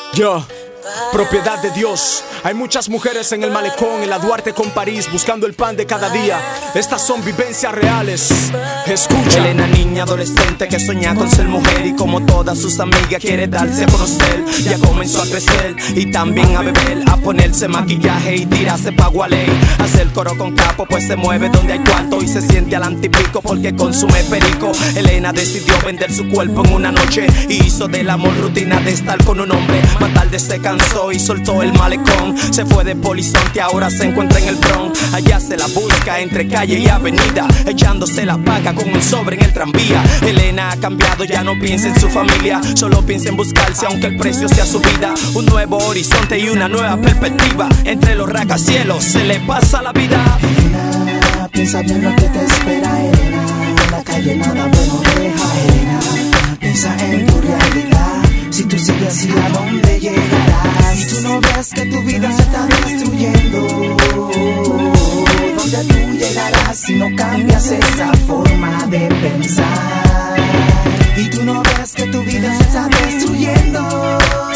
Yo, propiedad de Dios. Hay muchas mujeres en el malecón, en la Duarte con París, buscando el pan de cada día. Estas son vivencias reales. Escucha. Elena, niña adolescente que sueña con ser mujer, y como todas sus amigas quiere darse a conocer. Ya comenzó a crecer y también a beber, a ponerse maquillaje y tirarse pa' Gualey. Hacer coro con capo pues se mueve donde hay cuarto y se siente al antipico porque consume perico. Elena decidió vender su cuerpo en una noche y hizo del amor rutina de estar con un hombre. Más tarde se cansó y soltó el malecón. Se fue de Polizón que ahora se encuentra en el Bronx. Allá se la busca entre calle y avenida, echándose la paga con un sobre en el tranvía. Elena ha cambiado, ya no piensa en su familia, solo piensa en buscarse aunque el precio sea su vida. Un nuevo horizonte y una nueva perspectiva. Entre los rascacielos se le pasa la vida. Elena, piensa bien lo que te espera, Elena. En la calle nada bueno deja, Elena. Piensa en tu realidad. Si tú sigues así, ¿a dónde llegarás? Si tú no ves que tu vida se está destruyendo, ¿dónde tú llegarás si no cambias esa forma de pensar? Y tú no ves que tu vida se está destruyendo,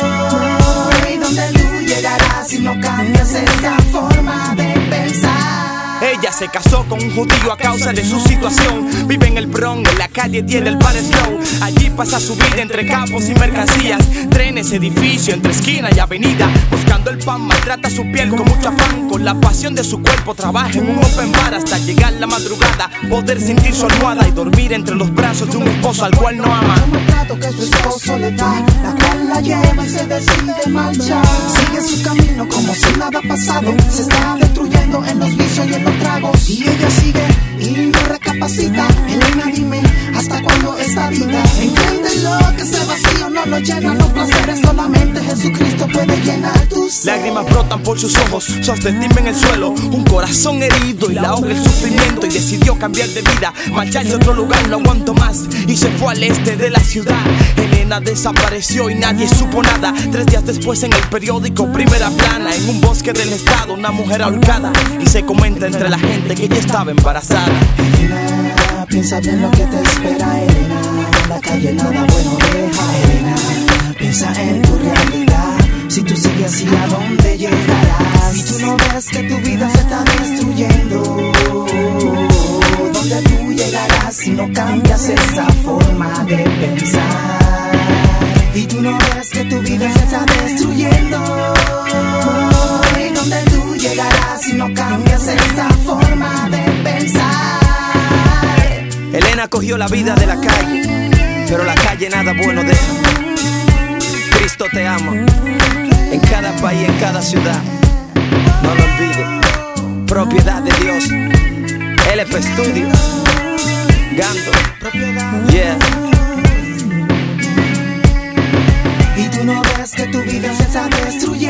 ¿y dónde tú llegarás si no cambias esa forma de pensar? Ella se casó con un judío a causa de su situación. Vive en el Bronx, en la calle 10 del Bar Slow. Allí pasa su vida entre capos y mercancías, trenes, edificio, entre esquina y avenida. Buscando el pan, maltrata su piel con mucho afán. Con la pasión de su cuerpo trabaja en un open bar hasta llegar la madrugada, poder sentir su almohada y dormir entre los brazos de un esposo al cual no ama. El maltrato que su esposo le da, la cual la lleva y se decide marchar. Sigue su camino como si nada ha pasado. Se está destruyendo en los vicios y en los tragos, y ella sigue y no recapacita. Elena, dime, ¿hasta cuándo esta vida? Entiéndelo, que ese vacío no lo llenan los placeres. Solamente Jesucristo puede llenar tu ser. Lágrimas brotan por sus ojos, su autoestima en el suelo, un corazón herido y la ahoga el sufrimiento. Y decidió cambiar de vida, marcharse a otro lugar, no aguantó más y se fue al este de la ciudad. Elena desapareció y nadie supo nada. 3 días después en el periódico, primera plana. En un bosque del estado, una mujer ahorcada, y se comenta entre la gente que ella estaba embarazada. Elena, piensa bien lo que te espera, Elena. En la calle nada bueno deja, Elena. Piensa en tu realidad. Si tú sigues así, ¿a dónde llegarás? Si tú no ves que tu vida se está destruyendo, ¿dónde tú llegarás si no cambias esa forma de pensar? Y tú no ves que tu vida se está destruyendo, ¿y dónde tú llegarás si no cambias esa forma de pensar? Elena cogió la vida de la calle, pero la calle nada bueno deja. Cristo te ama, en cada país, en cada ciudad. No lo olvides, propiedad de Dios. LF Studio, Gando, yeah. Y tú no ves que tu vida se está destruyendo.